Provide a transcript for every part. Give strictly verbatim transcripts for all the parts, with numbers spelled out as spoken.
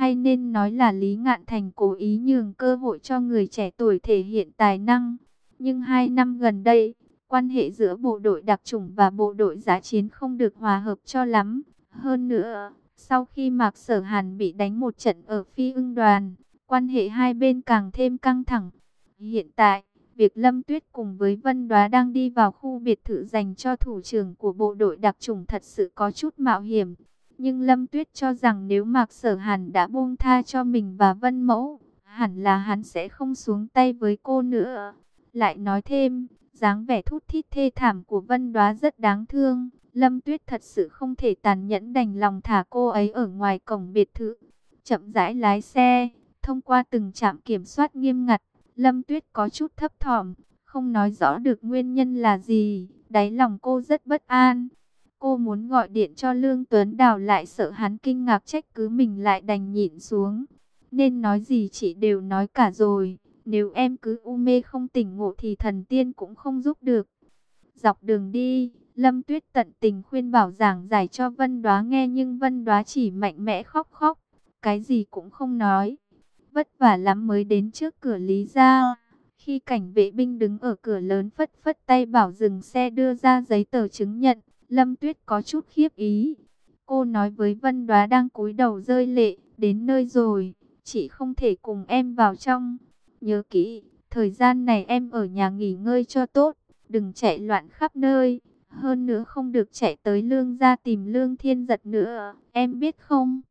Hay nên nói là Lý Ngạn Thành cố ý nhường cơ hội cho người trẻ tuổi thể hiện tài năng. Nhưng hai năm gần đây, quan hệ giữa bộ đội đặc chủng và bộ đội giá chiến không được hòa hợp cho lắm. Hơn nữa, sau khi Mạc Sở Hàn bị đánh một trận ở Phi Ưng Đoàn, quan hệ hai bên càng thêm căng thẳng. Hiện tại, việc Lâm Tuyết cùng với Vân Đoá đang đi vào khu biệt thự dành cho thủ trưởng của bộ đội đặc chủng thật sự có chút mạo hiểm. Nhưng Lâm Tuyết cho rằng nếu Mạc Sở Hàn đã buông tha cho mình và Vân Mẫu, hẳn là hắn sẽ không xuống tay với cô nữa. Lại nói thêm, dáng vẻ thút thít thê thảm của Vân Đoá rất đáng thương. Lâm Tuyết thật sự không thể tàn nhẫn đành lòng thả cô ấy ở ngoài cổng biệt thự. Chậm rãi lái xe, thông qua từng trạm kiểm soát nghiêm ngặt, Lâm Tuyết có chút thấp thỏm, không nói rõ được nguyên nhân là gì. Đáy lòng cô rất bất an. Cô muốn gọi điện cho Lương Tuấn Đào lại sợ hắn kinh ngạc trách cứ mình lại đành nhịn xuống. Nên nói gì chị đều nói cả rồi. Nếu em cứ u mê không tỉnh ngộ thì thần tiên cũng không giúp được. Dọc đường đi, Lâm Tuyết tận tình khuyên bảo giảng giải cho Vân Đoá nghe, nhưng Vân Đoá chỉ mạnh mẽ khóc khóc, cái gì cũng không nói. Vất vả lắm mới đến trước cửa Lý gia. Khi cảnh vệ binh đứng ở cửa lớn phất phất tay bảo dừng xe đưa ra giấy tờ chứng nhận, Lâm Tuyết có chút khiếp ý. Cô nói với Vân Đoá đang cúi đầu rơi lệ, đến nơi rồi, chị không thể cùng em vào trong. Nhớ kỹ, thời gian này em ở nhà nghỉ ngơi cho tốt, đừng chạy loạn khắp nơi. Hơn nữa không được chạy tới Lương gia tìm Lương Thiên Giật nữa, em biết không?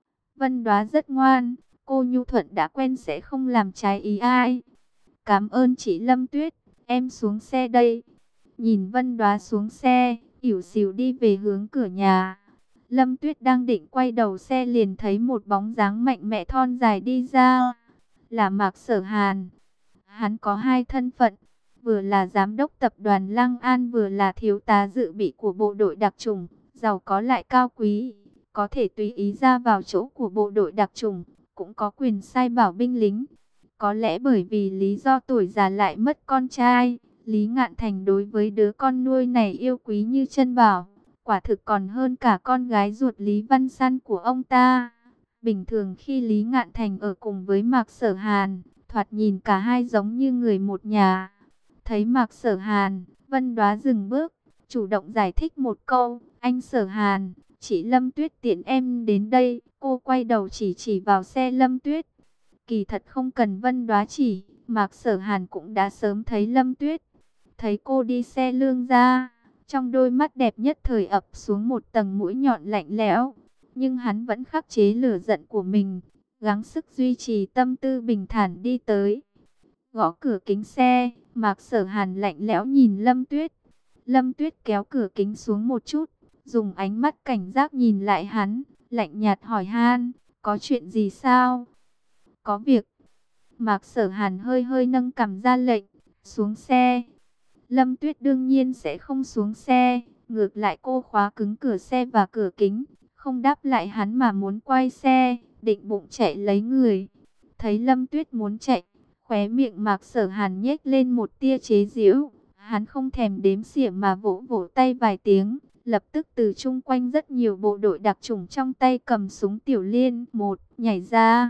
Vân Đoá rất ngoan, cô nhu thuận đã quen sẽ không làm trái ý ai. Cảm ơn chị Lâm Tuyết, em xuống xe đây. Nhìn Vân Đoá xuống xe, ỉu xìu đi về hướng cửa nhà. Lâm Tuyết đang định quay đầu xe liền thấy một bóng dáng mạnh mẽ thon dài đi ra. Là Mạc Sở Hàn. Hắn có hai thân phận, vừa là giám đốc tập đoàn Lăng An, vừa là thiếu tá dự bị của bộ đội đặc chủng, giàu có lại cao quý, có thể tùy ý ra vào chỗ của bộ đội đặc chủng, cũng có quyền sai bảo binh lính. Có lẽ bởi vì lý do tuổi già lại mất con trai, Lý Ngạn Thành đối với đứa con nuôi này yêu quý như chân bảo, quả thực còn hơn cả con gái ruột Lý Văn San của ông ta. Bình thường khi Lý Ngạn Thành ở cùng với Mạc Sở Hàn, thoạt nhìn cả hai giống như người một nhà. Thấy Mạc Sở Hàn, Vân Đoá dừng bước, chủ động giải thích một câu, anh Sở Hàn, chị Lâm Tuyết tiện em đến đây. Cô quay đầu chỉ chỉ vào xe Lâm Tuyết. Kỳ thật không cần Vân Đoá chỉ, Mạc Sở Hàn cũng đã sớm thấy Lâm Tuyết. Thấy cô đi xe Lương gia, trong đôi mắt đẹp nhất thời ập xuống một tầng mũi nhọn lạnh lẽo. Nhưng hắn vẫn khắc chế lửa giận của mình, gắng sức duy trì tâm tư bình thản đi tới. Gõ cửa kính xe, Mạc Sở Hàn lạnh lẽo nhìn Lâm Tuyết. Lâm Tuyết kéo cửa kính xuống một chút, dùng ánh mắt cảnh giác nhìn lại hắn, lạnh nhạt hỏi han, có chuyện gì sao? Có việc. Mạc Sở Hàn hơi hơi nâng cằm ra lệnh, xuống xe. Lâm Tuyết đương nhiên sẽ không xuống xe, ngược lại cô khóa cứng cửa xe và cửa kính, không đáp lại hắn mà muốn quay xe, định bụng chạy lấy người. Thấy Lâm Tuyết muốn chạy, khóe miệng Mạc Sở Hàn nhếch lên một tia chế giễu, hắn không thèm đếm xỉa mà vỗ vỗ tay vài tiếng, lập tức từ chung quanh rất nhiều bộ đội đặc chủng trong tay cầm súng tiểu liên một nhảy ra.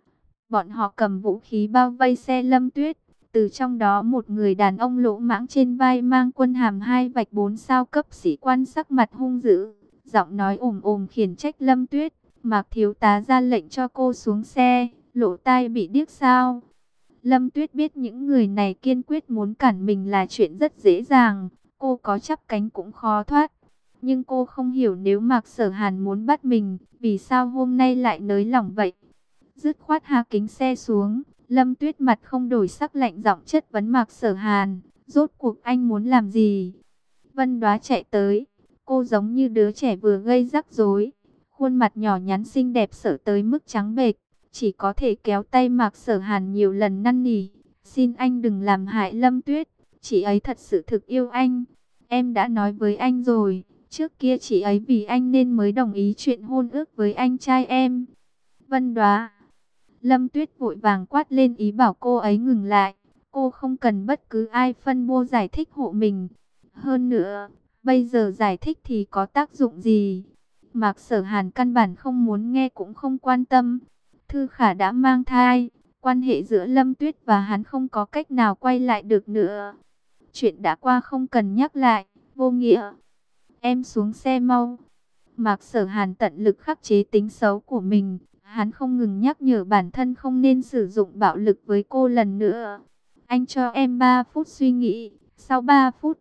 Bọn họ cầm vũ khí bao vây xe Lâm Tuyết. Từ trong đó một người đàn ông lỗ mãng trên vai mang quân hàm hai vạch bốn sao cấp sĩ quan sắc mặt hung dữ, giọng nói ồm ồm khiển trách Lâm Tuyết. Mạc thiếu tá ra lệnh cho cô xuống xe, lỗ tai bị điếc sao? Lâm Tuyết biết những người này kiên quyết muốn cản mình là chuyện rất dễ dàng, cô có chắp cánh cũng khó thoát. Nhưng cô không hiểu nếu Mạc Sở Hàn muốn bắt mình, vì sao hôm nay lại nới lỏng vậy? Dứt khoát hạ kính xe xuống, Lâm Tuyết mặt không đổi sắc lạnh giọng chất vấn Mạc Sở Hàn, rốt cuộc anh muốn làm gì? Vân Đoá chạy tới, cô giống như đứa trẻ vừa gây rắc rối, khuôn mặt nhỏ nhắn xinh đẹp sợ tới mức trắng bệch, chỉ có thể kéo tay Mạc Sở Hàn nhiều lần năn nỉ, xin anh đừng làm hại Lâm Tuyết, chị ấy thật sự thực yêu anh, em đã nói với anh rồi, trước kia chị ấy vì anh nên mới đồng ý chuyện hôn ước với anh trai em. Vân Đoá. Lâm Tuyết vội vàng quát lên ý bảo cô ấy ngừng lại. Cô không cần bất cứ ai phân bua giải thích hộ mình. Hơn nữa, bây giờ giải thích thì có tác dụng gì? Mạc Sở Hàn căn bản không muốn nghe cũng không quan tâm. Thư Khả đã mang thai, quan hệ giữa Lâm Tuyết và hắn không có cách nào quay lại được nữa. Chuyện đã qua không cần nhắc lại, vô nghĩa. Em xuống xe mau. Mạc Sở Hàn tận lực khắc chế tính xấu của mình. Hắn không ngừng nhắc nhở bản thân không nên sử dụng bạo lực với cô lần nữa. Anh cho em ba phút suy nghĩ. Sau ba phút,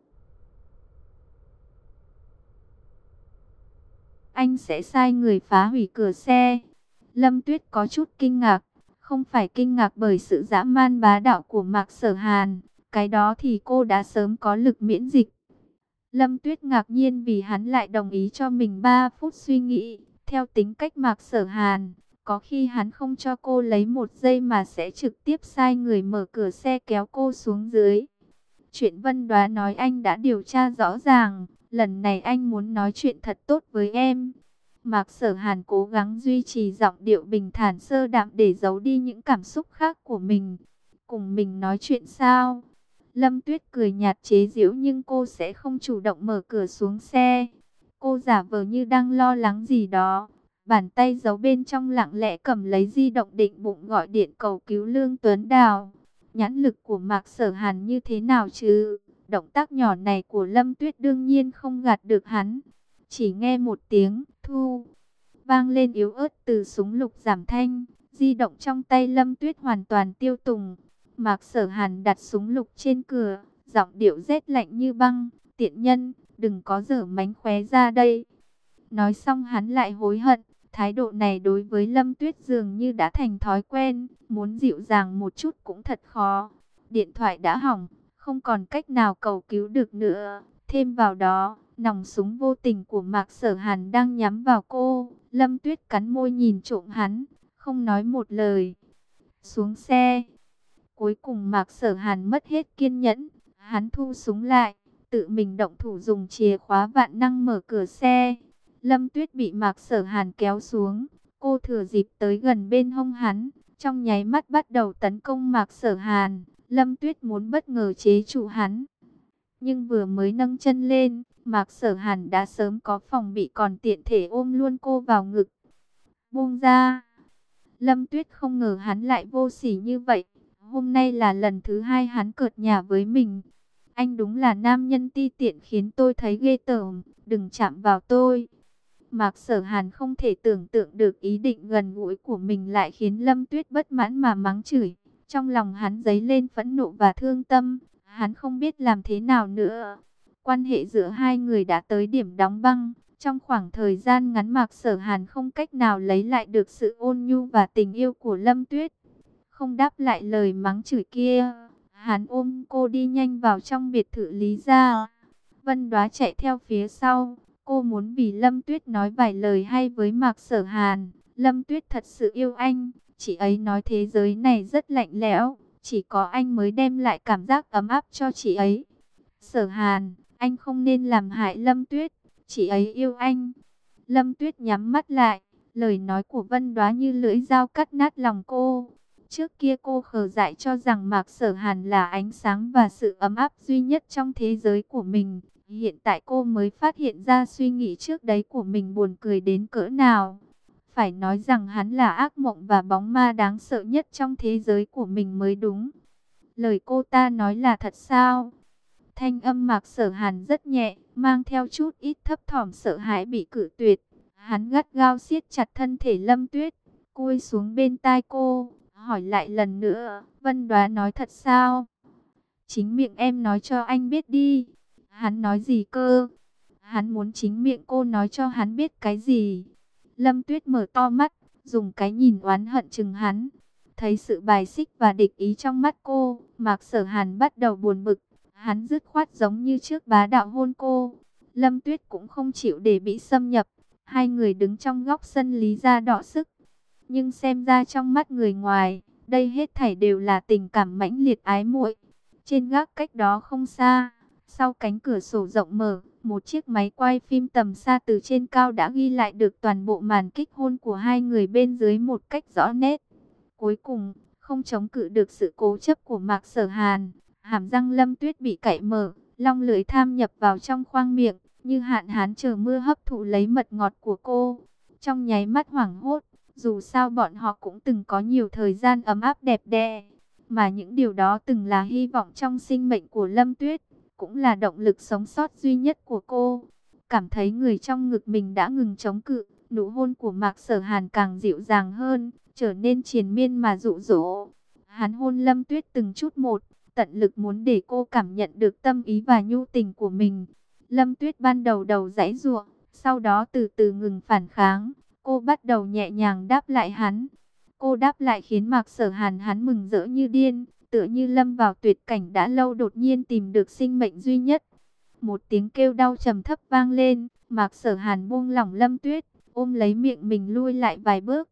anh sẽ sai người phá hủy cửa xe. Lâm Tuyết có chút kinh ngạc. Không phải kinh ngạc bởi sự dã man bá đạo của Mạc Sở Hàn. Cái đó thì cô đã sớm có lực miễn dịch. Lâm Tuyết ngạc nhiên vì hắn lại đồng ý cho mình ba phút suy nghĩ. Theo tính cách Mạc Sở Hàn, có khi hắn không cho cô lấy một giây mà sẽ trực tiếp sai người mở cửa xe kéo cô xuống dưới. Chuyện Vân Đoá nói anh đã điều tra rõ ràng. Lần này anh muốn nói chuyện thật tốt với em. Mạc Sở Hàn cố gắng duy trì giọng điệu bình thản sơ đạm để giấu đi những cảm xúc khác của mình. Cùng mình nói chuyện sao? Lâm Tuyết cười nhạt chế giễu nhưng cô sẽ không chủ động mở cửa xuống xe. Cô giả vờ như đang lo lắng gì đó. Bàn tay giấu bên trong lặng lẽ cầm lấy di động định bụng gọi điện cầu cứu Lương Tuấn Đào. Nhãn lực của Mạc Sở Hàn như thế nào chứ? Động tác nhỏ này của Lâm Tuyết đương nhiên không gạt được hắn. Chỉ nghe một tiếng thu vang lên yếu ớt từ súng lục giảm thanh. Di động trong tay Lâm Tuyết hoàn toàn tiêu tùng. Mạc Sở Hàn đặt súng lục trên cửa, giọng điệu rét lạnh như băng. Tiện nhân, đừng có giở mánh khóe ra đây. Nói xong hắn lại hối hận. Thái độ này đối với Lâm Tuyết dường như đã thành thói quen. Muốn dịu dàng một chút cũng thật khó. Điện thoại đã hỏng, không còn cách nào cầu cứu được nữa. Thêm vào đó, nòng súng vô tình của Mạc Sở Hàn đang nhắm vào cô. Lâm Tuyết cắn môi nhìn trộm hắn, không nói một lời. Xuống xe. Cuối cùng Mạc Sở Hàn mất hết kiên nhẫn. Hắn thu súng lại, tự mình động thủ dùng chìa khóa vạn năng mở cửa xe. Lâm Tuyết bị Mạc Sở Hàn kéo xuống. Cô thừa dịp tới gần bên hông hắn, trong nháy mắt bắt đầu tấn công Mạc Sở Hàn. Lâm Tuyết muốn bất ngờ chế trụ hắn. Nhưng vừa mới nâng chân lên, Mạc Sở Hàn đã sớm có phòng bị còn tiện thể ôm luôn cô vào ngực. Buông ra. Lâm Tuyết không ngờ hắn lại vô sỉ như vậy. Hôm nay là lần thứ hai hắn cợt nhả với mình. Anh đúng là nam nhân ti tiện khiến tôi thấy ghê tởm. Đừng chạm vào tôi. Mạc Sở Hàn không thể tưởng tượng được ý định gần gũi của mình lại khiến Lâm Tuyết bất mãn mà mắng chửi. Trong lòng hắn dấy lên phẫn nộ và thương tâm. Hắn không biết làm thế nào nữa. Quan hệ giữa hai người đã tới điểm đóng băng. Trong khoảng thời gian ngắn Mạc Sở Hàn không cách nào lấy lại được sự ôn nhu và tình yêu của Lâm Tuyết. Không đáp lại lời mắng chửi kia, hắn ôm cô đi nhanh vào trong biệt thự Lý gia. Vân Đoá chạy theo phía sau. Cô muốn vì Lâm Tuyết nói vài lời hay với Mạc Sở Hàn. Lâm Tuyết thật sự yêu anh. Chị ấy nói thế giới này rất lạnh lẽo. Chỉ có anh mới đem lại cảm giác ấm áp cho chị ấy. Sở Hàn, anh không nên làm hại Lâm Tuyết. Chị ấy yêu anh. Lâm Tuyết nhắm mắt lại. Lời nói của Vân Đoá như lưỡi dao cắt nát lòng cô. Trước kia cô khờ dại cho rằng Mạc Sở Hàn là ánh sáng và sự ấm áp duy nhất trong thế giới của mình. Hiện tại cô mới phát hiện ra suy nghĩ trước đấy của mình buồn cười đến cỡ nào. Phải nói rằng hắn là ác mộng và bóng ma đáng sợ nhất trong thế giới của mình mới đúng. Lời cô ta nói là thật sao? Thanh âm Mạc Sở Hàn rất nhẹ, mang theo chút ít thấp thỏm sợ hãi bị cự tuyệt. Hắn gắt gao siết chặt thân thể Lâm Tuyết, cúi xuống bên tai cô, hỏi lại lần nữa, Vân Đoá nói thật sao? Chính miệng em nói cho anh biết đi. Hắn nói gì cơ? Hắn muốn chính miệng cô nói cho hắn biết cái gì? Lâm Tuyết mở to mắt, dùng cái nhìn oán hận chừng hắn. Thấy sự bài xích và địch ý trong mắt cô, Mạc Sở Hàn bắt đầu buồn bực. Hắn dứt khoát giống như trước bá đạo hôn cô. Lâm Tuyết cũng không chịu để bị xâm nhập. Hai người đứng trong góc sân Lý gia đọ sức. Nhưng xem ra trong mắt người ngoài, đây hết thảy đều là tình cảm mãnh liệt ái muội. Trên gác cách đó không xa, sau cánh cửa sổ rộng mở, một chiếc máy quay phim tầm xa từ trên cao đã ghi lại được toàn bộ màn kích hôn của hai người bên dưới một cách rõ nét. Cuối cùng, không chống cự được sự cố chấp của Mạc Sở Hàn, hàm răng Lâm Tuyết bị cạy mở, long lưỡi tham nhập vào trong khoang miệng, như hạn hán chờ mưa hấp thụ lấy mật ngọt của cô. Trong nháy mắt hoảng hốt, Dù sao bọn họ cũng từng có nhiều thời gian ấm áp đẹp đẽ, mà những điều đó từng là hy vọng trong sinh mệnh của Lâm Tuyết, cũng là động lực sống sót duy nhất của cô. Cảm thấy người trong ngực mình đã ngừng chống cự, nụ hôn của Mạc Sở Hàn càng dịu dàng hơn, trở nên triền miên mà dụ dỗ. Hắn hôn Lâm Tuyết từng chút một, tận lực muốn để cô cảm nhận được tâm ý và nhu tình của mình. Lâm Tuyết ban đầu đầu giãy giụa, sau đó từ từ ngừng phản kháng. Cô bắt đầu nhẹ nhàng đáp lại hắn. Cô đáp lại khiến Mạc Sở Hàn hắn mừng rỡ như điên, tựa như lâm vào tuyệt cảnh đã lâu đột nhiên tìm được sinh mệnh duy nhất. Một tiếng kêu đau trầm thấp vang lên, Mạc Sở Hàn buông lỏng Lâm Tuyết, ôm lấy miệng mình lui lại vài bước.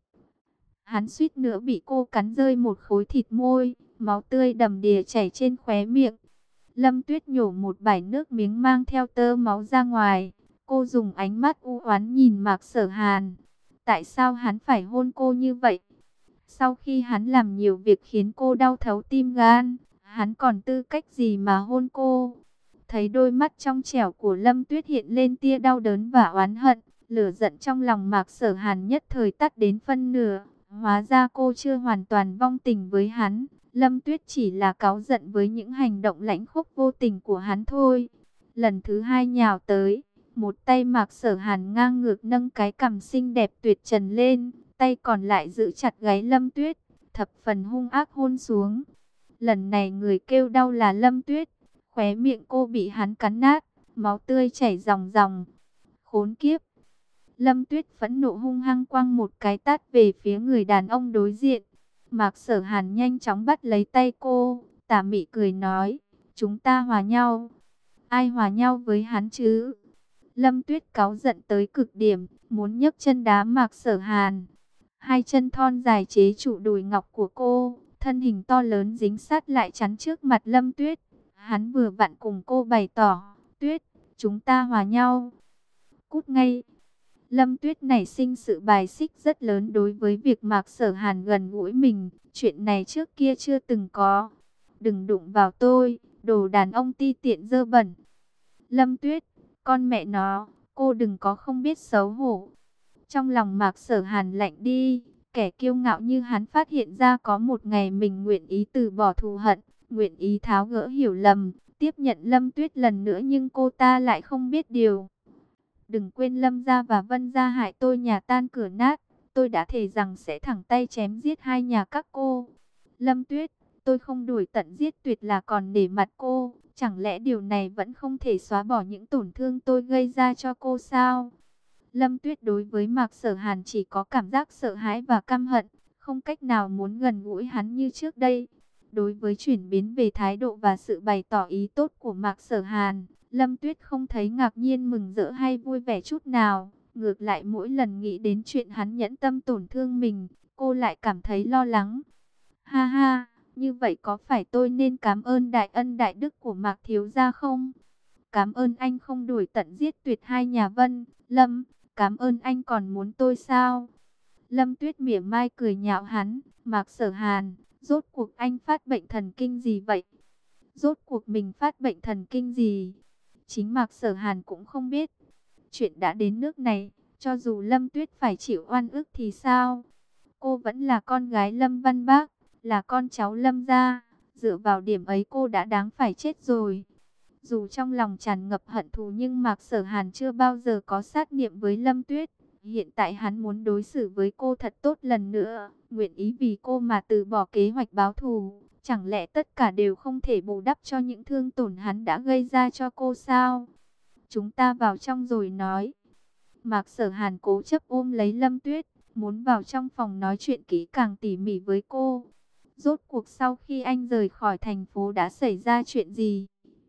Hắn suýt nữa bị cô cắn rơi một khối thịt môi, máu tươi đầm đìa chảy trên khóe miệng. Lâm Tuyết nhổ một bãi nước miếng mang theo tơ máu ra ngoài. Cô dùng ánh mắt u oán nhìn Mạc Sở Hàn. Tại sao hắn phải hôn cô như vậy? Sau khi hắn làm nhiều việc khiến cô đau thấu tim gan, hắn còn tư cách gì mà hôn cô? Thấy đôi mắt trong trẻo của Lâm Tuyết hiện lên tia đau đớn và oán hận, lửa giận trong lòng Mạc Sở Hàn nhất thời tắt đến phân nửa. Hóa ra cô chưa hoàn toàn vong tình với hắn. Lâm Tuyết chỉ là cáu giận với những hành động lãnh khốc vô tình của hắn thôi. Lần thứ hai nhào tới, một tay Mạc Sở Hàn ngang ngược nâng cái cằm xinh đẹp tuyệt trần lên, tay còn lại giữ chặt gáy Lâm Tuyết, thập phần hung ác hôn xuống. Lần này người kêu đau là Lâm Tuyết, khóe miệng cô bị hắn cắn nát, máu tươi chảy ròng ròng. Khốn kiếp! Lâm Tuyết phẫn nộ hung hăng quăng một cái tát về phía người đàn ông đối diện. Mạc Sở Hàn nhanh chóng bắt lấy tay cô, tà mị cười nói, chúng ta hòa nhau. Ai hòa nhau với hắn chứ? Lâm Tuyết cáu giận tới cực điểm, muốn nhấc chân đá Mạc Sở Hàn. Hai chân thon dài chế trụ đùi ngọc của cô, thân hình to lớn dính sát lại chắn trước mặt Lâm Tuyết. Hắn vừa vặn cùng cô bày tỏ, Tuyết, chúng ta hòa nhau. Cút ngay! Lâm Tuyết nảy sinh sự bài xích rất lớn đối với việc Mạc Sở Hàn gần gũi mình. Chuyện này trước kia chưa từng có. Đừng đụng vào tôi, đồ đàn ông ti tiện dơ bẩn. Lâm Tuyết, con mẹ nó, cô đừng có không biết xấu hổ. Trong lòng Mạc Sở Hàn lạnh đi, kẻ kiêu ngạo như hắn phát hiện ra có một ngày mình nguyện ý từ bỏ thù hận, nguyện ý tháo gỡ hiểu lầm, tiếp nhận Lâm Tuyết lần nữa, nhưng cô ta lại không biết điều. Đừng quên Lâm gia và Vân gia hại tôi nhà tan cửa nát, tôi đã thề rằng sẽ thẳng tay chém giết hai nhà các cô. Lâm Tuyết, tôi không đuổi tận giết tuyệt là còn nể mặt cô, chẳng lẽ điều này vẫn không thể xóa bỏ những tổn thương tôi gây ra cho cô sao? Lâm Tuyết đối với Mạc Sở Hàn chỉ có cảm giác sợ hãi và căm hận, không cách nào muốn gần gũi hắn như trước đây. Đối với chuyển biến về thái độ và sự bày tỏ ý tốt của Mạc Sở Hàn, Lâm Tuyết không thấy ngạc nhiên, mừng rỡ hay vui vẻ chút nào. Ngược lại mỗi lần nghĩ đến chuyện hắn nhẫn tâm tổn thương mình, cô lại cảm thấy lo lắng. Ha ha, như vậy có phải tôi nên cảm ơn đại ân đại đức của Mạc thiếu gia không? Cảm ơn anh không đuổi tận giết tuyệt hai nhà Vân, Lâm, cảm ơn anh còn muốn tôi sao? Lâm Tuyết mỉa mai cười nhạo hắn, Mạc Sở Hàn, rốt cuộc anh phát bệnh thần kinh gì vậy? Rốt cuộc mình phát bệnh thần kinh gì? Chính Mạc Sở Hàn cũng không biết. Chuyện đã đến nước này, cho dù Lâm Tuyết phải chịu oan ức thì sao? Cô vẫn là con gái Lâm Văn Bác, là con cháu Lâm gia. Dựa vào điểm ấy cô đã đáng phải chết rồi. Dù trong lòng tràn ngập hận thù nhưng Mạc Sở Hàn chưa bao giờ có sát niệm với Lâm Tuyết. Hiện tại hắn muốn đối xử với cô thật tốt lần nữa, nguyện ý vì cô mà từ bỏ kế hoạch báo thù. Chẳng lẽ tất cả đều không thể bù đắp cho những thương tổn hắn đã gây ra cho cô sao? Chúng ta vào trong rồi nói. Mạc Sở Hàn cố chấp ôm lấy Lâm Tuyết, muốn vào trong phòng nói chuyện kỹ càng tỉ mỉ với cô. Rốt cuộc sau khi anh rời khỏi thành phố đã xảy ra chuyện gì?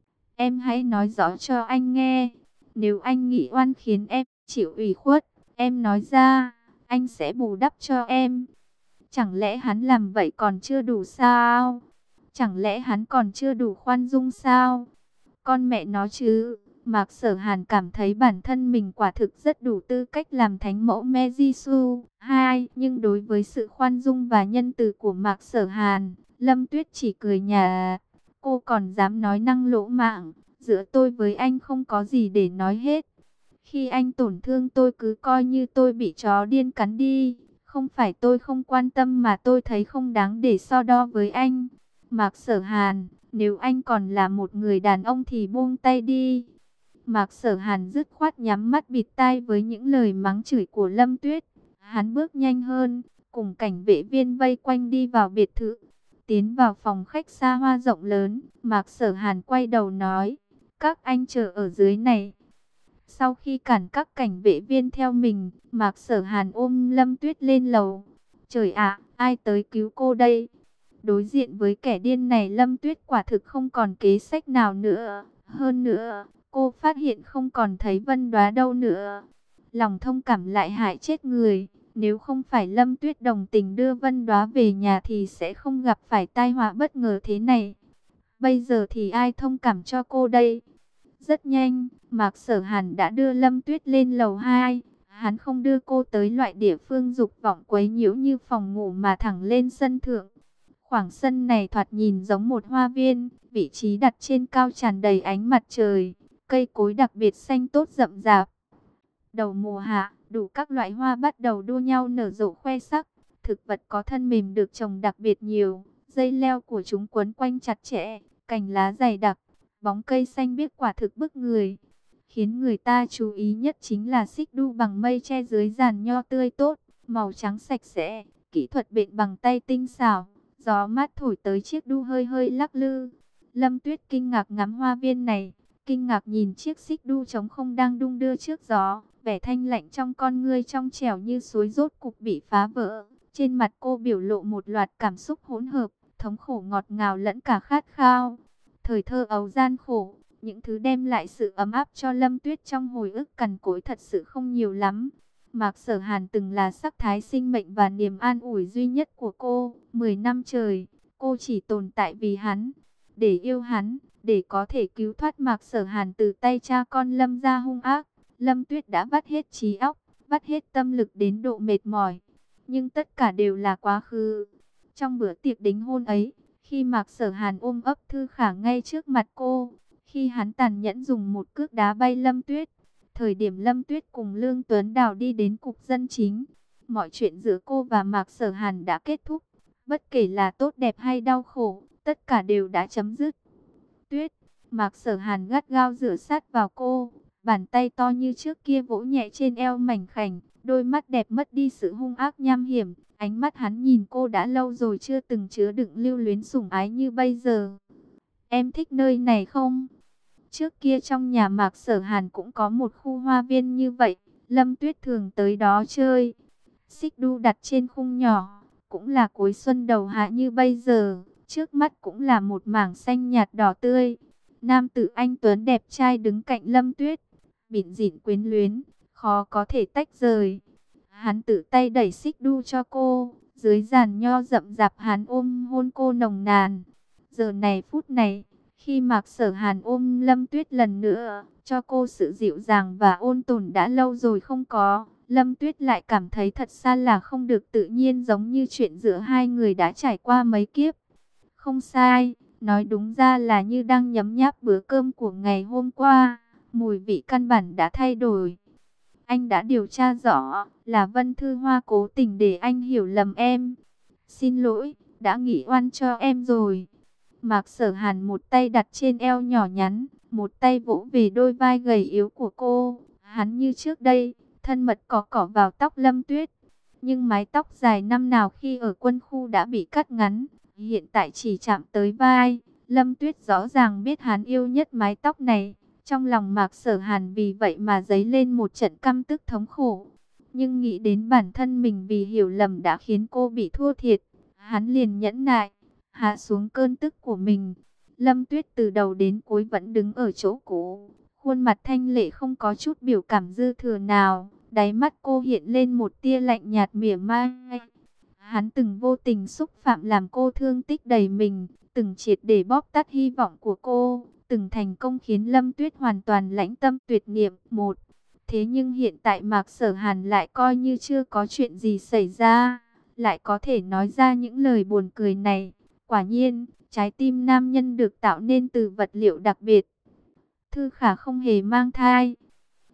Em hãy nói rõ cho anh nghe. Nếu anh nghĩ oan khiến em chịu ủy khuất, em nói ra, anh sẽ bù đắp cho em. Chẳng lẽ hắn làm vậy còn chưa đủ sao? Chẳng lẽ hắn còn chưa đủ khoan dung sao? Con mẹ nó chứ. Mạc Sở Hàn cảm thấy bản thân mình quả thực rất đủ tư cách làm thánh mẫu Mejisu. Hai, nhưng đối với sự khoan dung và nhân từ của Mạc Sở Hàn, Lâm Tuyết chỉ cười nhạt. Cô còn dám nói năng lỗ mãng, giữa tôi với anh không có gì để nói hết. Khi anh tổn thương tôi cứ coi như tôi bị chó điên cắn đi, Không phải tôi không quan tâm mà tôi thấy không đáng để so đo với anh. Mạc Sở Hàn, nếu anh còn là một người đàn ông thì buông tay đi. Mạc Sở Hàn dứt khoát nhắm mắt bịt tai với những lời mắng chửi của Lâm Tuyết. Hắn bước nhanh hơn, cùng cảnh vệ viên vây quanh đi vào biệt thự. Tiến vào phòng khách xa hoa rộng lớn, Mạc Sở Hàn quay đầu nói, các anh chờ ở dưới này. Sau khi cản các cảnh vệ viên theo mình, Mạc Sở Hàn ôm Lâm Tuyết lên lầu. Trời ạ, ai tới cứu cô đây? Đối diện với kẻ điên này, Lâm Tuyết quả thực không còn kế sách nào nữa. Hơn nữa, cô phát hiện không còn thấy Vân Đóa đâu nữa. Lòng thông cảm lại hại chết người. Nếu không phải Lâm Tuyết đồng tình đưa Vân Đóa về nhà thì sẽ không gặp phải tai họa bất ngờ thế này. Bây giờ thì ai thông cảm cho cô đây? Rất nhanh, Mạc Sở Hàn đã đưa Lâm Tuyết lên lầu hai. Hắn không đưa cô tới loại địa phương dục vọng quấy nhiễu như phòng ngủ mà thẳng lên sân thượng. Khoảng sân này thoạt nhìn giống một hoa viên, vị trí đặt trên cao tràn đầy ánh mặt trời, cây cối đặc biệt xanh tốt rậm rạp. Đầu mùa hạ, đủ các loại hoa bắt đầu đua nhau nở rộ khoe sắc. Thực vật có thân mềm được trồng đặc biệt nhiều, dây leo của chúng quấn quanh chặt chẽ, cành lá dày đặc, bóng cây xanh biếc quả thực bức người. Khiến người ta chú ý nhất chính là xích đu bằng mây che dưới giàn nho tươi tốt, màu trắng sạch sẽ, kỹ thuật bện bằng tay tinh xảo. Gió mát thổi tới chiếc đu hơi hơi lắc lư. Lâm Tuyết kinh ngạc ngắm hoa viên này, kinh ngạc nhìn chiếc xích đu trống không đang đung đưa trước gió. Vẻ thanh lạnh trong con ngươi trong trẻo như suối rốt cục bị phá vỡ. Trên mặt cô biểu lộ một loạt cảm xúc hỗn hợp, thống khổ ngọt ngào lẫn cả khát khao. Thời thơ ấu gian khổ, những thứ đem lại sự ấm áp cho Lâm Tuyết trong hồi ức cằn cỗi thật sự không nhiều lắm. Mạc Sở Hàn từng là sắc thái sinh mệnh và niềm an ủi duy nhất của cô. Mười năm trời, cô chỉ tồn tại vì hắn, để yêu hắn, để có thể cứu thoát Mạc Sở Hàn từ tay cha con Lâm gia hung ác. Lâm Tuyết đã vắt hết trí óc, vắt hết tâm lực đến độ mệt mỏi. Nhưng tất cả đều là quá khứ. Trong bữa tiệc đính hôn ấy, khi Mạc Sở Hàn ôm ấp Thư Khả ngay trước mặt cô, khi hắn tàn nhẫn dùng một cước đá bay Lâm Tuyết, thời điểm Lâm Tuyết cùng Lương Tuấn Đào đi đến cục dân chính, mọi chuyện giữa cô và Mạc Sở Hàn đã kết thúc. Bất kể là tốt đẹp hay đau khổ, tất cả đều đã chấm dứt. Tuyết, Mạc Sở Hàn gắt gao dựa sát vào cô, bàn tay to như trước kia vỗ nhẹ trên eo mảnh khảnh, đôi mắt đẹp mất đi sự hung ác nham hiểm. Ánh mắt hắn nhìn cô đã lâu rồi chưa từng chứa đựng lưu luyến sủng ái như bây giờ. Em thích nơi này không? Trước kia trong nhà Mạc Sở Hàn cũng có một khu hoa viên như vậy, Lâm Tuyết thường tới đó chơi. Xích đu đặt trên khung nhỏ, cũng là cuối xuân đầu hạ như bây giờ, trước mắt cũng là một mảng xanh nhạt đỏ tươi. Nam tử anh tuấn đẹp trai đứng cạnh Lâm Tuyết, bỉn rỉn quyến luyến, khó có thể tách rời. Hắn tự tay đẩy xích đu cho cô, dưới giàn nho rậm rạp hắn ôm hôn cô nồng nàn. Giờ này phút này, khi Mạc Sở Hàn ôm Lâm Tuyết lần nữa, cho cô sự dịu dàng và ôn tồn đã lâu rồi không có, Lâm Tuyết lại cảm thấy thật xa là không được tự nhiên, giống như chuyện giữa hai người đã trải qua mấy kiếp. Không sai, nói đúng ra là như đang nhấm nháp bữa cơm của ngày hôm qua, mùi vị căn bản đã thay đổi. Anh đã điều tra rõ là Vân Thư Hoa cố tình để anh hiểu lầm em. Xin lỗi, đã nghĩ oan cho em rồi. Mạc Sở Hàn một tay đặt trên eo nhỏ nhắn, một tay vỗ về đôi vai gầy yếu của cô. Hắn như trước đây, thân mật cọ cọ vào tóc Lâm Tuyết. Nhưng mái tóc dài năm nào khi ở quân khu đã bị cắt ngắn, hiện tại chỉ chạm tới vai. Lâm Tuyết rõ ràng biết hắn yêu nhất mái tóc này. Trong lòng Mạc Sở Hàn vì vậy mà dấy lên một trận căm tức thống khổ. Nhưng nghĩ đến bản thân mình vì hiểu lầm đã khiến cô bị thua thiệt, hắn liền nhẫn nại, hạ xuống cơn tức của mình. Lâm Tuyết từ đầu đến cuối vẫn đứng ở chỗ cũ, khuôn mặt thanh lệ không có chút biểu cảm dư thừa nào, đáy mắt cô hiện lên một tia lạnh nhạt mỉa mai. Hắn từng vô tình xúc phạm làm cô thương tích đầy mình, từng triệt để bóp tắt hy vọng của cô, từng thành công khiến Lâm Tuyết hoàn toàn lãnh tâm tuyệt niệm. Một, thế nhưng hiện tại Mạc Sở Hàn lại coi như chưa có chuyện gì xảy ra, lại có thể nói ra những lời buồn cười này. Quả nhiên, trái tim nam nhân được tạo nên từ vật liệu đặc biệt. Thư Khả không hề mang thai.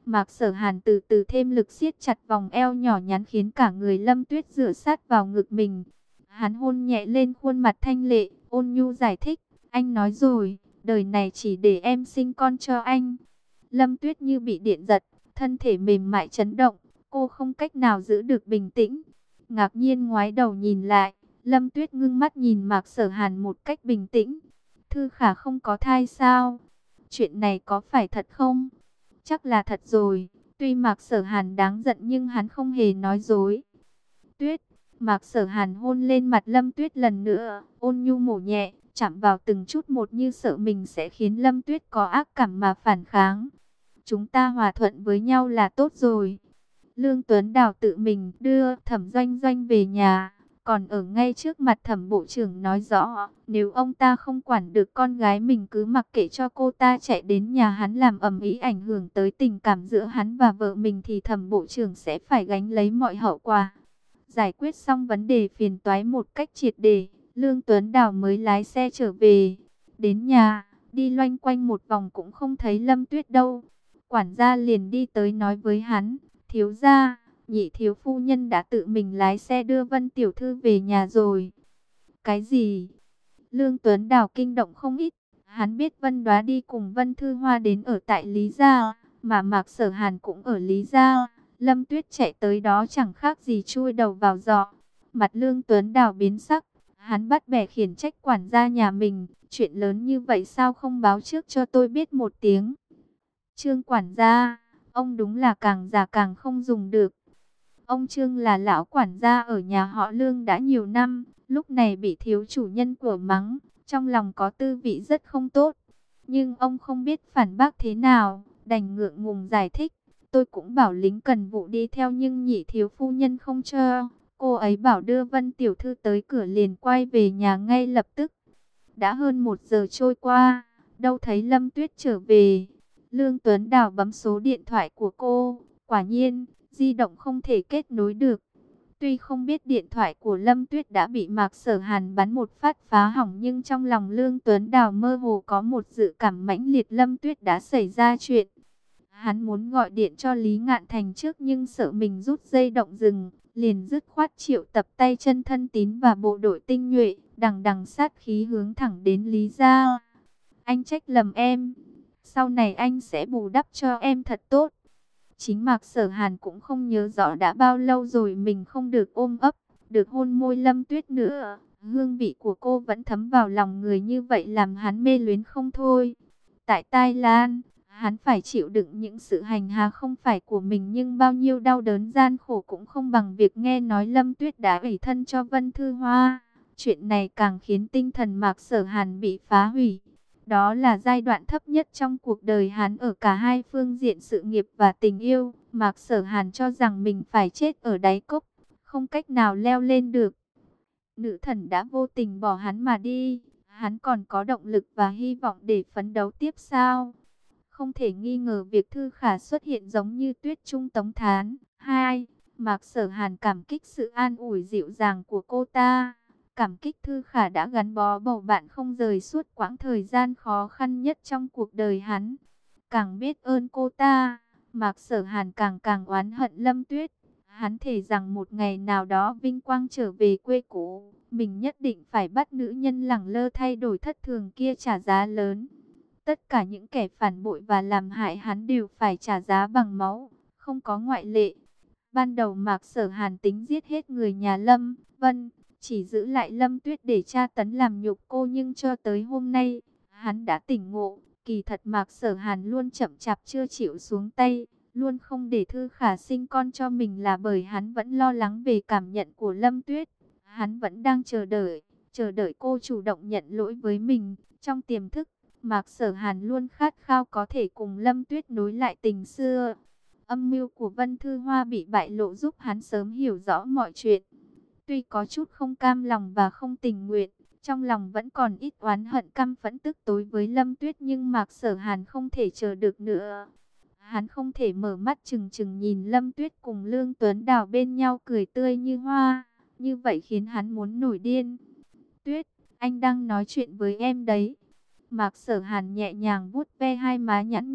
Mạc Sở Hàn từ từ thêm lực siết chặt vòng eo nhỏ nhắn khiến cả người Lâm Tuyết dựa sát vào ngực mình. Hắn hôn nhẹ lên khuôn mặt thanh lệ, ôn nhu giải thích, anh nói rồi, đời này chỉ để em sinh con cho anh. Lâm Tuyết như bị điện giật, thân thể mềm mại chấn động, cô không cách nào giữ được bình tĩnh. Ngạc nhiên ngoái đầu nhìn lại, Lâm Tuyết ngưng mắt nhìn Mạc Sở Hàn một cách bình tĩnh. Thư Khả không có thai sao? Chuyện này có phải thật không? Chắc là thật rồi. Tuy Mạc Sở Hàn đáng giận nhưng hắn không hề nói dối. Tuyết, Mạc Sở Hàn hôn lên mặt Lâm Tuyết lần nữa, ôn nhu mổ nhẹ, chạm vào từng chút một như sợ mình sẽ khiến Lâm Tuyết có ác cảm mà phản kháng. Chúng ta hòa thuận với nhau là tốt rồi. Lương Tuấn Đào tự mình đưa Thẩm Doanh Doanh về nhà, còn ở ngay trước mặt Thẩm bộ trưởng nói rõ, nếu ông ta không quản được con gái mình cứ mặc kệ cho cô ta chạy đến nhà hắn làm ầm ĩ ảnh hưởng tới tình cảm giữa hắn và vợ mình thì Thẩm bộ trưởng sẽ phải gánh lấy mọi hậu quả. Giải quyết xong vấn đề phiền toái một cách triệt để, Lương Tuấn Đào mới lái xe trở về. Đến nhà, đi loanh quanh một vòng cũng không thấy Lâm Tuyết đâu. Quản gia liền đi tới nói với hắn, thiếu gia, nhị thiếu phu nhân đã tự mình lái xe đưa Vân tiểu thư về nhà rồi. Cái gì? Lương Tuấn Đào kinh động không ít. Hắn biết Vân Đoá đi cùng Vân Thư Hoa đến ở tại Lý Gia, mà Mạc Sở Hàn cũng ở Lý Gia. Lâm Tuyết chạy tới đó chẳng khác gì chui đầu vào giọ. Mặt Lương Tuấn Đào biến sắc, hắn bắt bẻ khiển trách quản gia nhà mình, chuyện lớn như vậy sao không báo trước cho tôi biết một tiếng. Trương quản gia, ông đúng là càng già càng không dùng được. Ông Trương là lão quản gia ở nhà họ Lương đã nhiều năm, lúc này bị thiếu chủ nhân của mắng, trong lòng có tư vị rất không tốt. Nhưng ông không biết phản bác thế nào, đành ngượng ngùng giải thích. Tôi cũng bảo lính cần vụ đi theo nhưng nhị thiếu phu nhân không cho. Cô ấy bảo đưa Vân tiểu thư tới cửa liền quay về nhà ngay lập tức. Đã hơn một giờ trôi qua, đâu thấy Lâm Tuyết trở về. Lương Tuấn Đào bấm số điện thoại của cô, quả nhiên, di động không thể kết nối được. Tuy không biết điện thoại của Lâm Tuyết đã bị Mạc Sở Hàn bắn một phát phá hỏng nhưng trong lòng Lương Tuấn Đào mơ hồ có một dự cảm mãnh liệt Lâm Tuyết đã xảy ra chuyện. Hắn muốn gọi điện cho Lý Ngạn Thành trước nhưng sợ mình rút dây động rừng, liền dứt khoát triệu tập tay chân thân tín và bộ đội tinh nhuệ, đằng đằng sát khí hướng thẳng đến Lý gia. Anh trách lầm em, sau này anh sẽ bù đắp cho em thật tốt. Chính Mạc Sở Hàn cũng không nhớ rõ đã bao lâu rồi mình không được ôm ấp, được hôn môi Lâm Tuyết nữa. Hương vị của cô vẫn thấm vào lòng người như vậy làm hắn mê luyến không thôi. Tại Tai Lan, hắn phải chịu đựng những sự hành hạ không phải của mình nhưng bao nhiêu đau đớn gian khổ cũng không bằng việc nghe nói Lâm Tuyết đã ủy thân cho Vân Thư Hoa. Chuyện này càng khiến tinh thần Mạc Sở Hàn bị phá hủy. Đó là giai đoạn thấp nhất trong cuộc đời hắn ở cả hai phương diện sự nghiệp và tình yêu. Mạc Sở Hàn cho rằng mình phải chết ở đáy cốc, không cách nào leo lên được. Nữ thần đã vô tình bỏ hắn mà đi, hắn còn có động lực và hy vọng để phấn đấu tiếp sao? Không thể nghi ngờ việc Thư Khả xuất hiện giống như tuyết trung tống thán. Hai, Mạc Sở Hàn cảm kích sự an ủi dịu dàng của cô ta. Cảm kích Thư Khả đã gắn bó bầu bạn không rời suốt quãng thời gian khó khăn nhất trong cuộc đời hắn. Càng biết ơn cô ta, Mạc Sở Hàn càng càng oán hận Lâm Tuyết. Hắn thề rằng một ngày nào đó vinh quang trở về quê cũ, mình nhất định phải bắt nữ nhân lẳng lơ thay đổi thất thường kia trả giá lớn. Tất cả những kẻ phản bội và làm hại hắn đều phải trả giá bằng máu, không có ngoại lệ. Ban đầu Mạc Sở Hàn tính giết hết người nhà Lâm Vân, chỉ giữ lại Lâm Tuyết để tra tấn làm nhục cô nhưng cho tới hôm nay, hắn đã tỉnh ngộ. Kỳ thật Mạc Sở Hàn luôn chậm chạp chưa chịu xuống tay, luôn không để Thư Khả sinh con cho mình là bởi hắn vẫn lo lắng về cảm nhận của Lâm Tuyết. Hắn vẫn đang chờ đợi, chờ đợi cô chủ động nhận lỗi với mình. Trong tiềm thức, Mạc Sở Hàn luôn khát khao có thể cùng Lâm Tuyết nối lại tình xưa. Âm mưu của Vân Thư Hoa bị bại lộ giúp hắn sớm hiểu rõ mọi chuyện. Tuy có chút không cam lòng và không tình nguyện, trong lòng vẫn còn ít oán hận căm phẫn tức tối với Lâm Tuyết nhưng Mạc Sở Hàn không thể chờ được nữa. Hắn không thể mở mắt trừng trừng nhìn Lâm Tuyết cùng Lương Tuấn Đào bên nhau cười tươi như hoa. Như vậy khiến hắn muốn nổi điên. Tuyết, anh đang nói chuyện với em đấy. Mạc Sở Hàn nhẹ nhàng vuốt ve hai má nhẵn nhụi,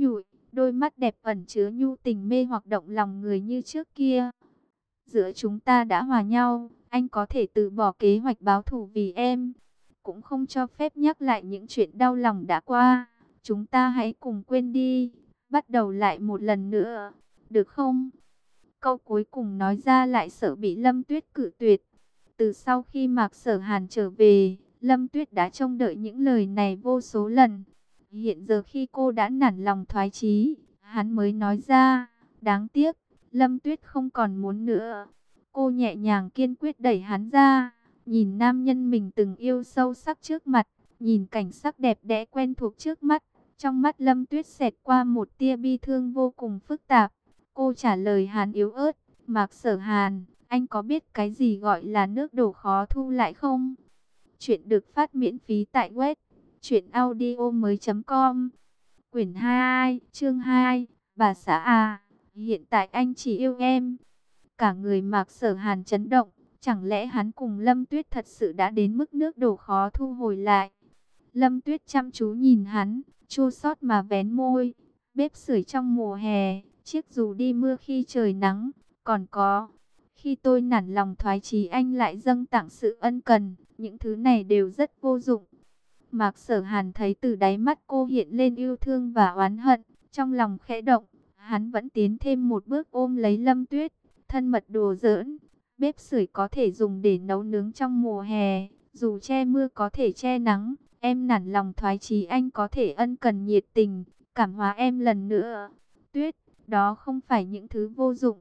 đôi mắt đẹp ẩn chứa nhu tình mê hoặc động lòng người như trước kia. Giữa chúng ta đã hòa nhau, anh có thể từ bỏ kế hoạch báo thù vì em, cũng không cho phép nhắc lại những chuyện đau lòng đã qua. Chúng ta hãy cùng quên đi, bắt đầu lại một lần nữa, được không? Câu cuối cùng nói ra lại sợ bị Lâm Tuyết cự tuyệt. Từ sau khi Mạc Sở Hàn trở về, Lâm Tuyết đã trông đợi những lời này vô số lần. Hiện giờ khi cô đã nản lòng thoái chí, hắn mới nói ra. Đáng tiếc, Lâm Tuyết không còn muốn nữa. Cô nhẹ nhàng kiên quyết đẩy hắn ra, nhìn nam nhân mình từng yêu sâu sắc trước mặt, nhìn cảnh sắc đẹp đẽ quen thuộc trước mắt. Trong mắt Lâm Tuyết xẹt qua một tia bi thương vô cùng phức tạp. Cô trả lời hắn yếu ớt, Mạc Sở Hàn, anh có biết cái gì gọi là nước đổ khó thu lại không? Chuyện được phát miễn phí tại web truyện audio mới chấm com. Quyển hai, chương hai, bà xã à, hiện tại anh chỉ yêu em. Cả người Mạc Sở Hàn chấn động, chẳng lẽ hắn cùng Lâm Tuyết thật sự đã đến mức nước đổ khó thu hồi lại? Lâm Tuyết chăm chú nhìn hắn, chua xót mà vén môi. Bếp sưởi trong mùa hè, chiếc dù đi mưa khi trời nắng, còn có khi tôi nản lòng thoái chí anh lại dâng tặng sự ân cần, những thứ này đều rất vô dụng. Mạc Sở Hàn thấy từ đáy mắt cô hiện lên yêu thương và oán hận, trong lòng khẽ động, hắn vẫn tiến thêm một bước ôm lấy Lâm Tuyết, thân mật đùa giỡn. Bếp sưởi có thể dùng để nấu nướng trong mùa hè, dù che mưa có thể che nắng, em nản lòng thoái chí anh có thể ân cần nhiệt tình, cảm hóa em lần nữa. Tuyết, đó không phải những thứ vô dụng.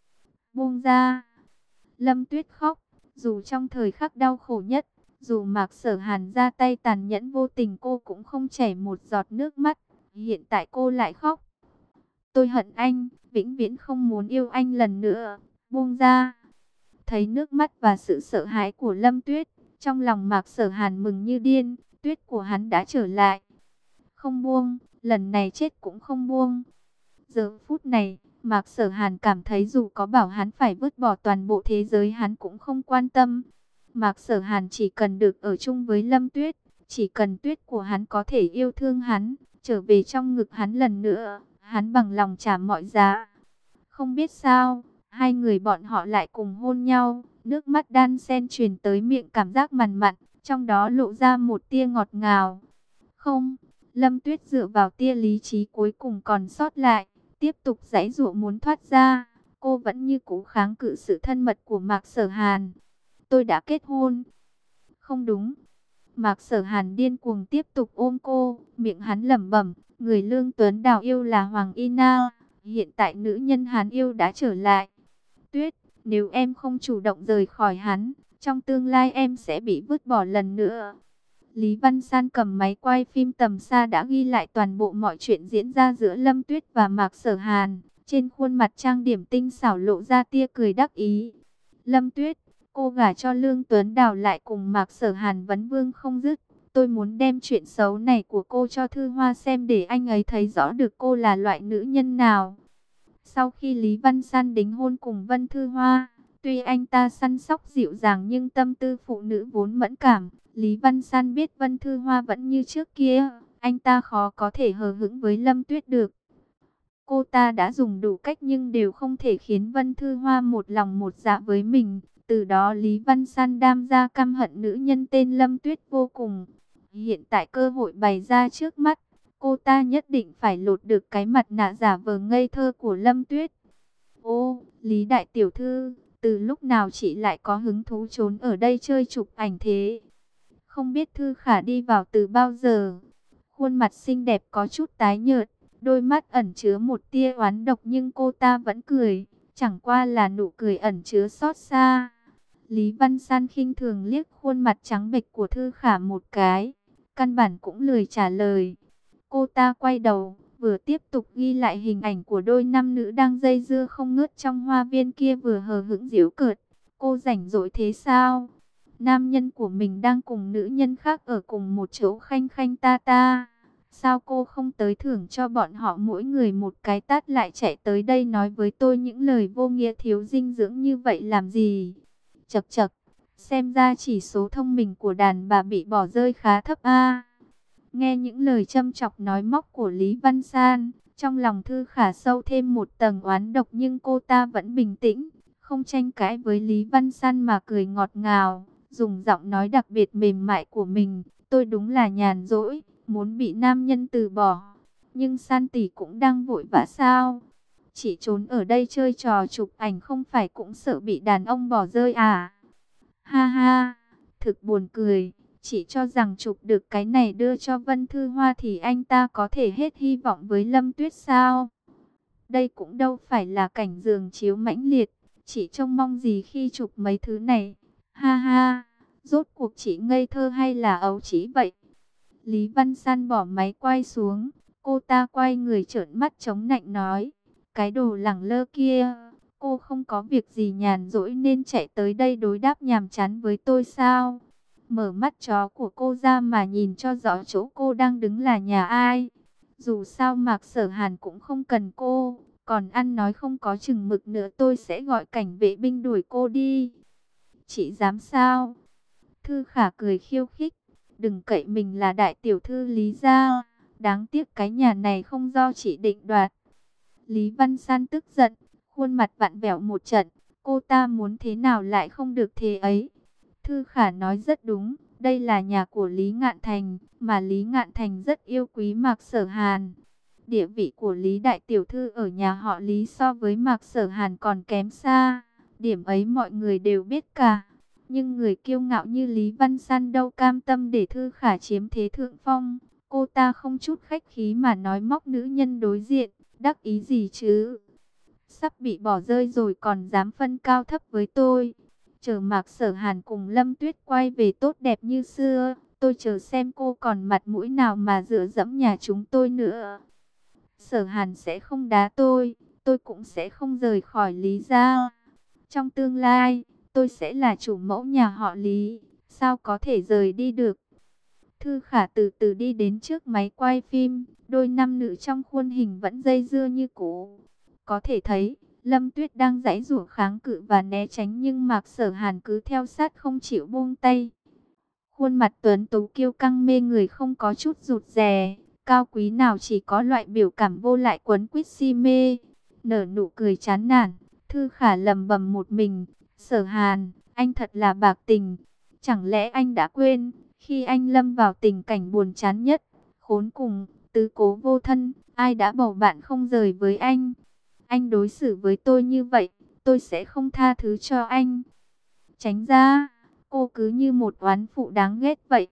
Buông ra. Lâm Tuyết khóc, dù trong thời khắc đau khổ nhất, dù Mạc Sở Hàn ra tay tàn nhẫn vô tình cô cũng không chảy một giọt nước mắt. Hiện tại cô lại khóc. Tôi hận anh, vĩnh viễn không muốn yêu anh lần nữa. Buông ra. Thấy nước mắt và sự sợ hãi của Lâm Tuyết, trong lòng Mạc Sở Hàn mừng như điên. Tuyết của hắn đã trở lại. Không buông, lần này chết cũng không buông. Giờ phút này, Mạc Sở Hàn cảm thấy dù có bảo hắn phải vứt bỏ toàn bộ thế giới hắn cũng không quan tâm. Mạc Sở Hàn chỉ cần được ở chung với Lâm Tuyết, chỉ cần Tuyết của hắn có thể yêu thương hắn, trở về trong ngực hắn lần nữa, hắn bằng lòng trả mọi giá. Không biết sao, hai người bọn họ lại cùng hôn nhau, nước mắt đan xen truyền tới miệng, cảm giác mặn mặn, trong đó lộ ra một tia ngọt ngào. Không, Lâm Tuyết dựa vào tia lý trí cuối cùng còn sót lại, tiếp tục giãy giụa muốn thoát ra. Cô vẫn như cũ kháng cự sự thân mật của Mạc Sở Hàn. Tôi đã kết hôn. Không đúng. Mạc Sở Hàn điên cuồng tiếp tục ôm cô, miệng hắn lẩm bẩm, người Lương Tuấn Đào yêu là Hoàng Y Na, hiện tại nữ nhân hắn yêu đã trở lại. Tuyết, nếu em không chủ động rời khỏi hắn, trong tương lai em sẽ bị vứt bỏ lần nữa. Lý Văn San cầm máy quay phim tầm xa đã ghi lại toàn bộ mọi chuyện diễn ra giữa Lâm Tuyết và Mạc Sở Hàn. Trên khuôn mặt trang điểm tinh xảo lộ ra tia cười đắc ý. Lâm Tuyết, cô gả cho Lương Tuấn Đào lại cùng Mạc Sở Hàn vấn vương không dứt. Tôi muốn đem chuyện xấu này của cô cho Thư Hoa xem để anh ấy thấy rõ được cô là loại nữ nhân nào. Sau khi Lý Văn San đính hôn cùng Vân Thư Hoa, tuy anh ta săn sóc dịu dàng nhưng tâm tư phụ nữ vốn mẫn cảm. Lý Văn San biết Vân Thư Hoa vẫn như trước kia, anh ta khó có thể hờ hững với Lâm Tuyết được. Cô ta đã dùng đủ cách nhưng đều không thể khiến Vân Thư Hoa một lòng một dạ với mình. Từ đó Lý Văn San đam ra căm hận nữ nhân tên Lâm Tuyết vô cùng. Hiện tại cơ hội bày ra trước mắt, cô ta nhất định phải lột được cái mặt nạ giả vờ ngây thơ của Lâm Tuyết. Ô, Lý Đại Tiểu Thư, từ lúc nào chị lại có hứng thú trốn ở đây chơi chụp ảnh thế? Không biết Thư Khả đi vào từ bao giờ? Khuôn mặt xinh đẹp có chút tái nhợt, đôi mắt ẩn chứa một tia oán độc nhưng cô ta vẫn cười, chẳng qua là nụ cười ẩn chứa xót xa. Lý Văn San khinh thường liếc khuôn mặt trắng bệch của Thư Khả một cái, căn bản cũng lười trả lời. Cô ta quay đầu, vừa tiếp tục ghi lại hình ảnh của đôi nam nữ đang dây dưa không ngớt trong hoa viên kia, vừa hờ hững giễu cợt. Cô rảnh rỗi thế sao? Nam nhân của mình đang cùng nữ nhân khác ở cùng một chỗ khanh khanh ta ta. Sao cô không tới thưởng cho bọn họ mỗi người một cái tát lại chạy tới đây nói với tôi những lời vô nghĩa thiếu dinh dưỡng như vậy làm gì? Chậc chậc, xem ra chỉ số thông minh của đàn bà bị bỏ rơi khá thấp a. Nghe những lời châm chọc nói móc của Lý Văn San, Trong lòng Thư Khả sâu thêm một tầng oán độc, nhưng cô ta vẫn bình tĩnh, không tranh cãi với Lý Văn San mà cười ngọt ngào, dùng giọng nói đặc biệt mềm mại của mình. Tôi đúng là nhàn rỗi, muốn bị nam nhân từ bỏ. Nhưng San tỷ cũng đang vội vã sao? Chỉ trốn ở đây chơi trò chụp ảnh không phải cũng sợ bị đàn ông bỏ rơi à? Ha ha, thực buồn cười. Chỉ cho rằng chụp được cái này đưa cho Vân Thư Hoa thì anh ta có thể hết hy vọng với Lâm Tuyết sao? Đây cũng đâu phải là cảnh giường chiếu mãnh liệt. Chỉ trông mong gì khi chụp mấy thứ này? Ha ha, rốt cuộc chị ngây thơ hay là ấu trĩ vậy? Lý Văn San bỏ máy quay xuống. Cô ta quay người trợn mắt chống nạnh nói. Cái đồ lẳng lơ kia, cô không có việc gì nhàn rỗi nên chạy tới đây đối đáp nhàm chán với tôi sao? Mở mắt chó của cô ra mà nhìn cho rõ chỗ cô đang đứng là nhà ai. Dù sao Mạc Sở Hàn cũng không cần cô, còn ăn nói không có chừng mực nữa tôi sẽ gọi cảnh vệ binh đuổi cô đi. Chị dám sao? Thư Khả cười khiêu khích, đừng cậy mình là đại tiểu thư Lý gia, đáng tiếc cái nhà này không do chị định đoạt. Lý Văn San tức giận, khuôn mặt vặn vẹo một trận, cô ta muốn thế nào lại không được thế ấy. Thư Khả nói rất đúng, đây là nhà của Lý Ngạn Thành, mà Lý Ngạn Thành rất yêu quý Mạc Sở Hàn. Địa vị của Lý Đại Tiểu Thư ở nhà họ Lý so với Mạc Sở Hàn còn kém xa, điểm ấy mọi người đều biết cả. Nhưng người kiêu ngạo như Lý Văn San đâu cam tâm để Thư Khả chiếm thế thượng phong. Cô ta không chút khách khí mà nói móc nữ nhân đối diện, đắc ý gì chứ? Sắp bị bỏ rơi rồi còn dám phân cao thấp với tôi. Chờ Mạc Sở Hàn cùng Lâm Tuyết quay về tốt đẹp như xưa, tôi chờ xem cô còn mặt mũi nào mà dựa dẫm nhà chúng tôi nữa. Sở Hàn sẽ không đá tôi, tôi cũng sẽ không rời khỏi Lý gia. Trong tương lai, tôi sẽ là chủ mẫu nhà họ Lý, sao có thể rời đi được. Thư Khả từ từ đi đến trước máy quay phim, đôi nam nữ trong khuôn hình vẫn dây dưa như cũ. Có thể thấy, Lâm Tuyết đang giãy giụa kháng cự và né tránh, nhưng Mạc Sở Hàn cứ theo sát không chịu buông tay. Khuôn mặt tuấn tú kiêu căng mê người, không có chút rụt rè, cao quý nào chỉ có loại biểu cảm vô lại quấn quýt si mê. Nở nụ cười chán nản, Thư Khả lẩm bẩm một mình, Sở Hàn, anh thật là bạc tình. Chẳng lẽ anh đã quên, khi anh lâm vào tình cảnh buồn chán nhất, khốn cùng, tứ cố vô thân, ai đã bầu bạn không rời với anh? Anh đối xử với tôi như vậy, tôi sẽ không tha thứ cho anh. Tránh ra, cô cứ như một oán phụ đáng ghét vậy.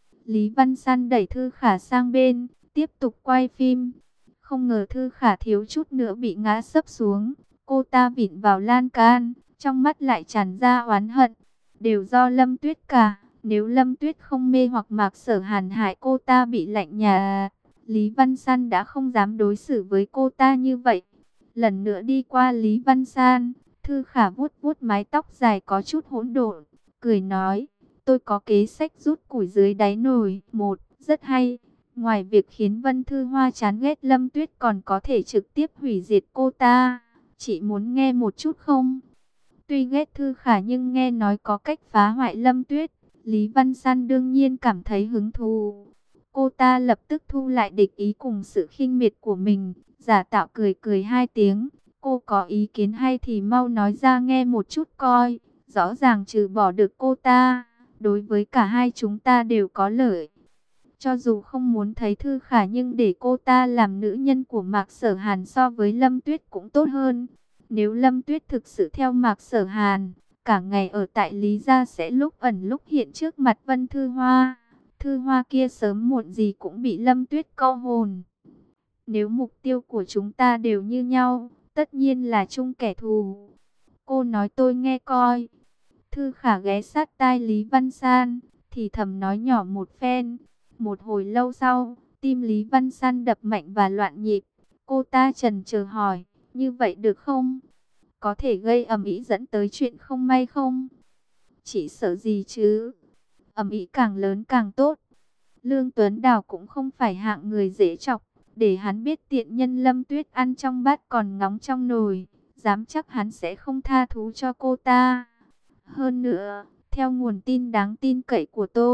Lý Văn San đẩy Thư Khả sang bên, tiếp tục quay phim. Không ngờ Thư Khả thiếu chút nữa bị ngã sấp xuống. Cô ta vịn vào lan can, trong mắt lại tràn ra oán hận. Đều do Lâm Tuyết cả. Nếu Lâm Tuyết không mê hoặc Mạc Sở Hàn hại cô ta bị lạnh nhà, Lý Văn San đã không dám đối xử với cô ta như vậy. Lần nữa đi qua Lý Văn San, Thư Khả vuốt vuốt mái tóc dài có chút hỗn độn, cười nói, tôi có kế sách rút củi dưới đáy nồi. Một, rất hay. Ngoài việc khiến Vân Thư Hoa chán ghét Lâm Tuyết còn có thể trực tiếp hủy diệt cô ta. Chị muốn nghe một chút không? Tuy ghét Thư Khả nhưng nghe nói có cách phá hoại Lâm Tuyết, Lý Văn San đương nhiên cảm thấy hứng thú. Cô ta lập tức thu lại địch ý cùng sự khinh miệt của mình, giả tạo cười cười hai tiếng. Cô có ý kiến hay thì mau nói ra nghe một chút coi. Rõ ràng trừ bỏ được cô ta, đối với cả hai chúng ta đều có lợi. Cho dù không muốn thấy Thư Khả nhưng để cô ta làm nữ nhân của Mạc Sở Hàn so với Lâm Tuyết cũng tốt hơn. Nếu Lâm Tuyết thực sự theo Mạc Sở Hàn, cả ngày ở tại Lý gia sẽ lúc ẩn lúc hiện trước mặt Vân Thư Hoa. Thư Hoa kia sớm muộn gì cũng bị Lâm Tuyết câu hồn. Nếu mục tiêu của chúng ta đều như nhau, tất nhiên là chung kẻ thù. Cô nói tôi nghe coi. Thư Khả ghé sát tai Lý Văn San, thì thầm nói nhỏ một phen. Một hồi lâu sau, tim Lý Văn San đập mạnh và loạn nhịp. Cô ta chần chờ hỏi, như vậy được không? Có thể gây ầm ĩ dẫn tới chuyện không may không? Chỉ sợ gì chứ? Ầm ĩ càng lớn càng tốt. Lương Tuấn Đào cũng không phải hạng người dễ chọc. Để hắn biết tiện nhân Lâm Tuyết ăn trong bát còn ngóng trong nồi, dám chắc hắn sẽ không tha thứ cho cô ta. Hơn nữa, theo nguồn tin đáng tin cậy của tôi,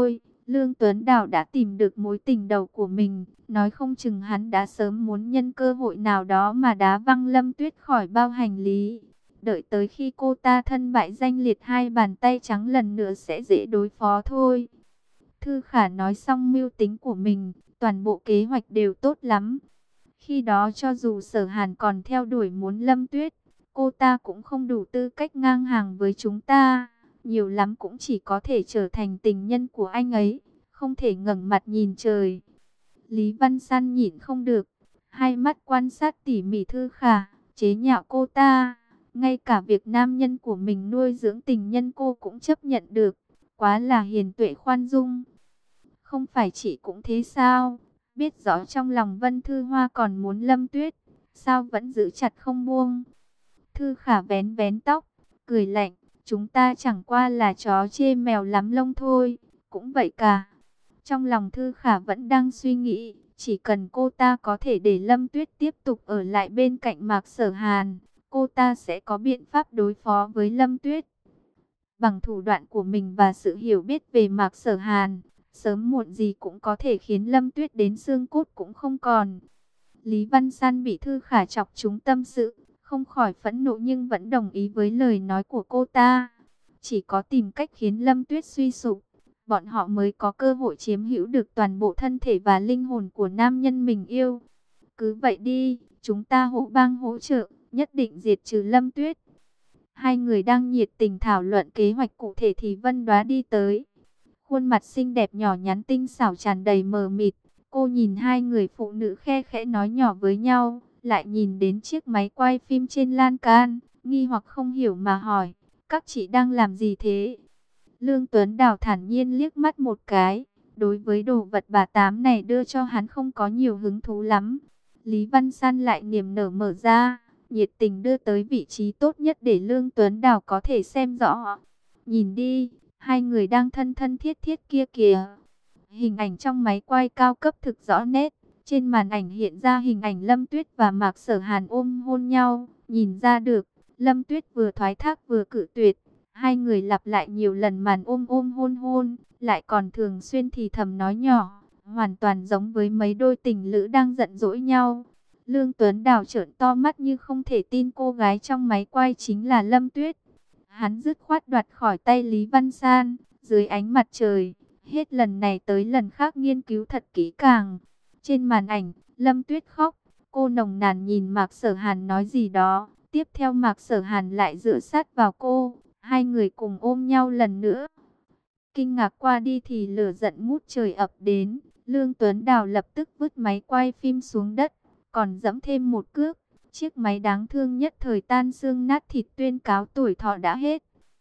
Lương Tuấn Đào đã tìm được mối tình đầu của mình, nói không chừng hắn đã sớm muốn nhân cơ hội nào đó mà đá văng Lâm Tuyết khỏi bao hành lý. Đợi tới khi cô ta thân bại danh liệt, hai bàn tay trắng lần nữa sẽ dễ đối phó thôi. Thư Khả nói xong mưu tính của mình, toàn bộ kế hoạch đều tốt lắm. Khi đó cho dù Sở Hàn còn theo đuổi muốn Lâm Tuyết, cô ta cũng không đủ tư cách ngang hàng với chúng ta. Nhiều lắm cũng chỉ có thể trở thành tình nhân của anh ấy, không thể ngẩng mặt nhìn trời. Lý Văn San nhịn không được, hai mắt quan sát tỉ mỉ Thư Khả, chế nhạo cô ta. Ngay cả việc nam nhân của mình nuôi dưỡng tình nhân cô cũng chấp nhận được, quá là hiền tuệ khoan dung. Không phải chị cũng thế sao? Biết rõ trong lòng Vân Thư Hoa còn muốn Lâm Tuyết, sao vẫn giữ chặt không buông? Thư Khả vén vén tóc, cười lạnh, chúng ta chẳng qua là chó chê mèo lắm lông thôi, cũng vậy cả. Trong lòng Thư Khả vẫn đang suy nghĩ, chỉ cần cô ta có thể để Lâm Tuyết tiếp tục ở lại bên cạnh Mạc Sở Hàn, cô ta sẽ có biện pháp đối phó với Lâm Tuyết. Bằng thủ đoạn của mình và sự hiểu biết về Mạc Sở Hàn, sớm muộn gì cũng có thể khiến Lâm Tuyết đến xương cốt cũng không còn. Lý Văn San bị Thư Khả chọc trúng tâm sự, không khỏi phẫn nộ nhưng vẫn đồng ý với lời nói của cô ta. Chỉ có tìm cách khiến Lâm Tuyết suy sụp, bọn họ mới có cơ hội chiếm hữu được toàn bộ thân thể và linh hồn của nam nhân mình yêu. Cứ vậy đi, chúng ta hỗ bang hỗ trợ, nhất định diệt trừ Lâm Tuyết. Hai người đang nhiệt tình thảo luận kế hoạch cụ thể thì Vân Đoá đi tới. Khuôn mặt xinh đẹp nhỏ nhắn tinh xảo tràn đầy mờ mịt. Cô nhìn hai người phụ nữ khe khẽ nói nhỏ với nhau, lại nhìn đến chiếc máy quay phim trên lan can, nghi hoặc không hiểu mà hỏi, các chị đang làm gì thế? Lương Tuấn Đào thản nhiên liếc mắt một cái, đối với đồ vật bà Tám này đưa cho hắn không có nhiều hứng thú lắm. Lý Văn San lại niềm nở mở ra, nhiệt tình đưa tới vị trí tốt nhất để Lương Tuấn Đào có thể xem rõ. Nhìn đi, hai người đang thân thân thiết thiết kia kìa. Hình ảnh trong máy quay cao cấp thực rõ nét. Trên màn ảnh hiện ra hình ảnh Lâm Tuyết và Mạc Sở Hàn ôm hôn nhau. Nhìn ra được, Lâm Tuyết vừa thoái thác vừa cự tuyệt. Hai người lặp lại nhiều lần màn ôm ôm hôn hôn, lại còn thường xuyên thì thầm nói nhỏ, hoàn toàn giống với mấy đôi tình lữ đang giận dỗi nhau. Lương Tuấn Đào trợn to mắt như không thể tin cô gái trong máy quay chính là Lâm Tuyết. Hắn dứt khoát đoạt khỏi tay Lý Văn San, dưới ánh mặt trời, hết lần này tới lần khác nghiên cứu thật kỹ càng. Trên màn ảnh, Lâm Tuyết khóc, cô nồng nàn nhìn Mạc Sở Hàn nói gì đó, tiếp theo Mạc Sở Hàn lại dựa sát vào cô, hai người cùng ôm nhau lần nữa. Kinh ngạc qua đi thì lửa giận ngút trời ập đến, Lương Tuấn Đào lập tức vứt máy quay phim xuống đất, còn giẫm thêm một cước. Chiếc máy đáng thương nhất thời tan xương nát thịt tuyên cáo tuổi thọ đã hết.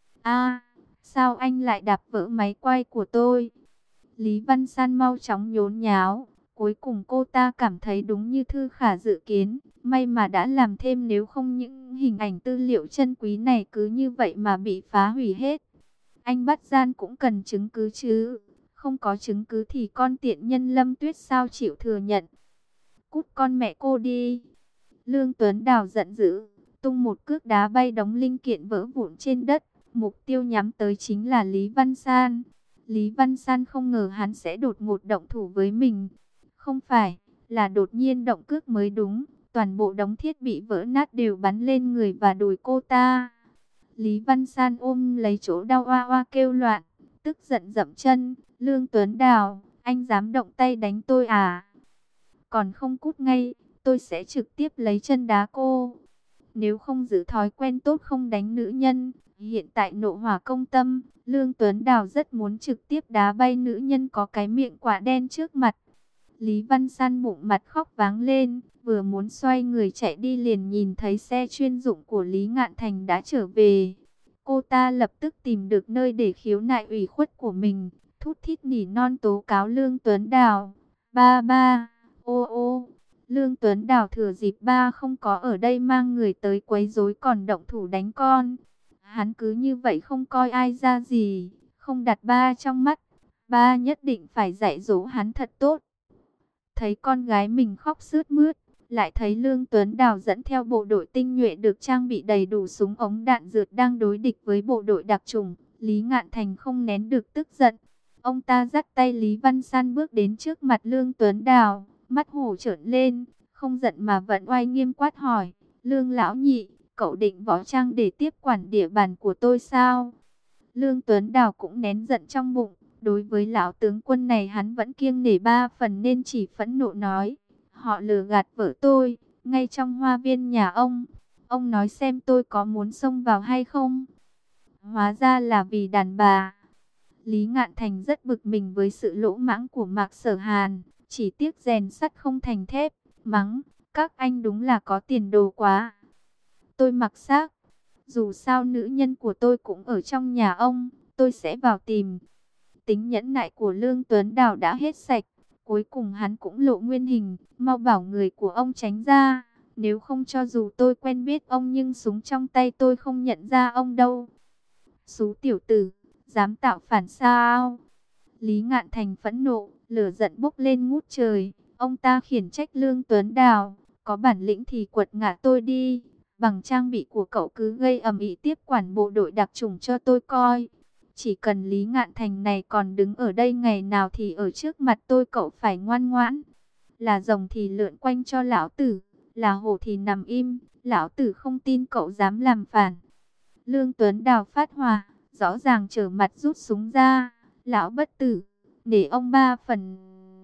A, sao anh lại đạp vỡ máy quay của tôi? Lý Văn San mau chóng nhốn nháo. Cuối cùng cô ta cảm thấy đúng như Thư Khả dự kiến. May mà đã làm thêm, nếu không những hình ảnh tư liệu chân quý này cứ như vậy mà bị phá hủy hết. Anh bắt gian cũng cần chứng cứ chứ. Không có chứng cứ thì con tiện nhân Lâm Tuyết sao chịu thừa nhận. Cút con mẹ cô đi. Lương Tuấn Đào giận dữ, tung một cước đá bay đống linh kiện vỡ vụn trên đất. Mục tiêu nhắm tới chính là Lý Văn San. Lý Văn San không ngờ hắn sẽ đột ngột động thủ với mình. Không phải, là đột nhiên động cước mới đúng. Toàn bộ đống thiết bị vỡ nát đều bắn lên người và đùi cô ta. Lý Văn San ôm lấy chỗ đau oa oa kêu loạn, tức giận dậm chân. Lương Tuấn Đào, anh dám động tay đánh tôi à? Còn không cút ngay, tôi sẽ trực tiếp lấy chân đá cô. Nếu không giữ thói quen tốt không đánh nữ nhân. Hiện tại nộ hỏa công tâm, Lương Tuấn Đào rất muốn trực tiếp đá bay nữ nhân có cái miệng quả đen trước mặt. Lý Văn San bụng mặt khóc váng lên, vừa muốn xoay người chạy đi liền nhìn thấy xe chuyên dụng của Lý Ngạn Thành đã trở về. Cô ta lập tức tìm được nơi để khiếu nại ủy khuất của mình, thút thít nỉ non tố cáo Lương Tuấn Đào. Ba ba, ô ô. Lương Tuấn Đào thừa dịp ba không có ở đây mang người tới quấy rối còn động thủ đánh con. Hắn cứ như vậy không coi ai ra gì, không đặt ba trong mắt. Ba nhất định phải dạy dỗ hắn thật tốt. Thấy con gái mình khóc sướt mướt, lại thấy Lương Tuấn Đào dẫn theo bộ đội tinh nhuệ được trang bị đầy đủ súng ống đạn dượt đang đối địch với bộ đội đặc chủng, Lý Ngạn Thành không nén được tức giận. Ông ta dắt tay Lý Văn San bước đến trước mặt Lương Tuấn Đào, mắt hổ trợn lên, không giận mà vẫn oai nghiêm quát hỏi, Lương lão nhị, cậu định võ trang để tiếp quản địa bàn của tôi sao? Lương Tuấn Đào cũng nén giận trong bụng, đối với lão tướng quân này hắn vẫn kiêng nể ba phần nên chỉ phẫn nộ nói, họ lừa gạt vợ tôi, ngay trong hoa viên nhà ông, ông nói xem tôi có muốn xông vào hay không? Hóa ra là vì đàn bà. Lý Ngạn Thành rất bực mình với sự lỗ mãng của Mạc Sở Hàn, chỉ tiếc rèn sắt không thành thép, mắng, các anh đúng là có tiền đồ quá. Tôi mặc xác, dù sao nữ nhân của tôi cũng ở trong nhà ông, tôi sẽ vào tìm. Tính nhẫn nại của Lương Tuấn Đào đã hết sạch, cuối cùng hắn cũng lộ nguyên hình, mau bảo người của ông tránh ra, nếu không cho dù tôi quen biết ông nhưng súng trong tay tôi không nhận ra ông đâu. Xú tiểu tử, dám tạo phản sao? Lý Ngạn Thành phẫn nộ, lửa giận bốc lên ngút trời, ông ta khiển trách Lương Tuấn Đào, có bản lĩnh thì quật ngã tôi đi, bằng trang bị của cậu cứ gây ầm ĩ tiếp quản bộ đội đặc chủng cho tôi coi. Chỉ cần Lý Ngạn Thành này còn đứng ở đây ngày nào thì ở trước mặt tôi cậu phải ngoan ngoãn. Là rồng thì lượn quanh cho lão tử, là hổ thì nằm im, lão tử không tin cậu dám làm phản. Lương Tuấn Đào phát hỏa, rõ ràng trở mặt rút súng ra, lão bất tử, để ông ba phần.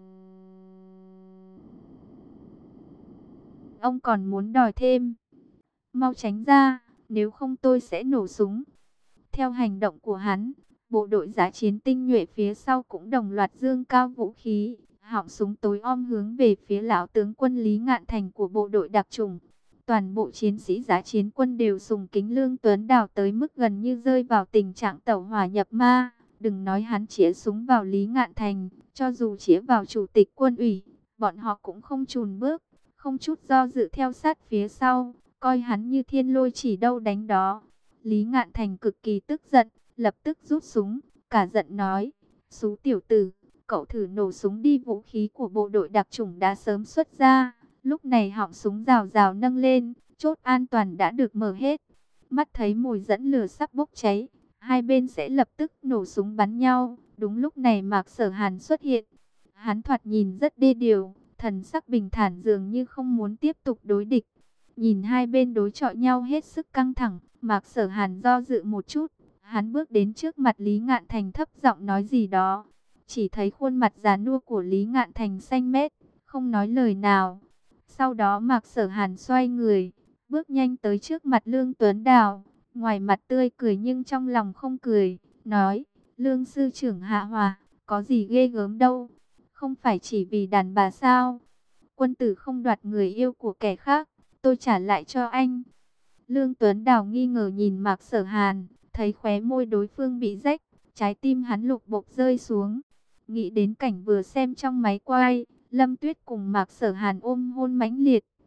Ông còn muốn đòi thêm, mau tránh ra, nếu không tôi sẽ nổ súng. Theo hành động của hắn, bộ đội giã chiến tinh nhuệ phía sau cũng đồng loạt giương cao vũ khí, họng súng tối om hướng về phía lão tướng quân Lý Ngạn Thành của bộ đội đặc chủng. Toàn bộ chiến sĩ giã chiến quân đều sùng kính Lương Tuấn Đào tới mức gần như rơi vào tình trạng tẩu hỏa nhập ma. Đừng nói hắn chĩa súng vào Lý Ngạn Thành, cho dù chĩa vào chủ tịch quân ủy, bọn họ cũng không chùn bước, không chút do dự theo sát phía sau, coi hắn như thiên lôi chỉ đâu đánh đó. Lý Ngạn Thành cực kỳ tức giận, lập tức rút súng, cả giận nói, xú tiểu tử, cậu thử nổ súng đi, vũ khí của bộ đội đặc chủng đã sớm xuất ra. Lúc này họng súng rào rào nâng lên, chốt an toàn đã được mở hết. Mắt thấy mùi dẫn lửa sắp bốc cháy, hai bên sẽ lập tức nổ súng bắn nhau. Đúng lúc này Mạc Sở Hàn xuất hiện. Hắn thoạt nhìn rất đê điều, thần sắc bình thản dường như không muốn tiếp tục đối địch. Nhìn hai bên đối chọi nhau hết sức căng thẳng, Mạc Sở Hàn do dự một chút. Hắn bước đến trước mặt Lý Ngạn Thành thấp giọng nói gì đó. Chỉ thấy khuôn mặt già nua của Lý Ngạn Thành xanh mét, không nói lời nào. Sau đó Mạc Sở Hàn xoay người, bước nhanh tới trước mặt Lương Tuấn Đào. Ngoài mặt tươi cười nhưng trong lòng không cười, nói, Lương sư trưởng hạ hòa, có gì ghê gớm đâu, không phải chỉ vì đàn bà sao? Quân tử không đoạt người yêu của kẻ khác, tôi trả lại cho anh. Lương Tuấn Đào nghi ngờ nhìn Mạc Sở Hàn, thấy khóe môi đối phương bị rách, trái tim hắn lục bộp rơi xuống. Nghĩ đến cảnh vừa xem trong máy quay, Lâm Tuyết cùng Mạc Sở Hàn ôm hôn mãnh liệt,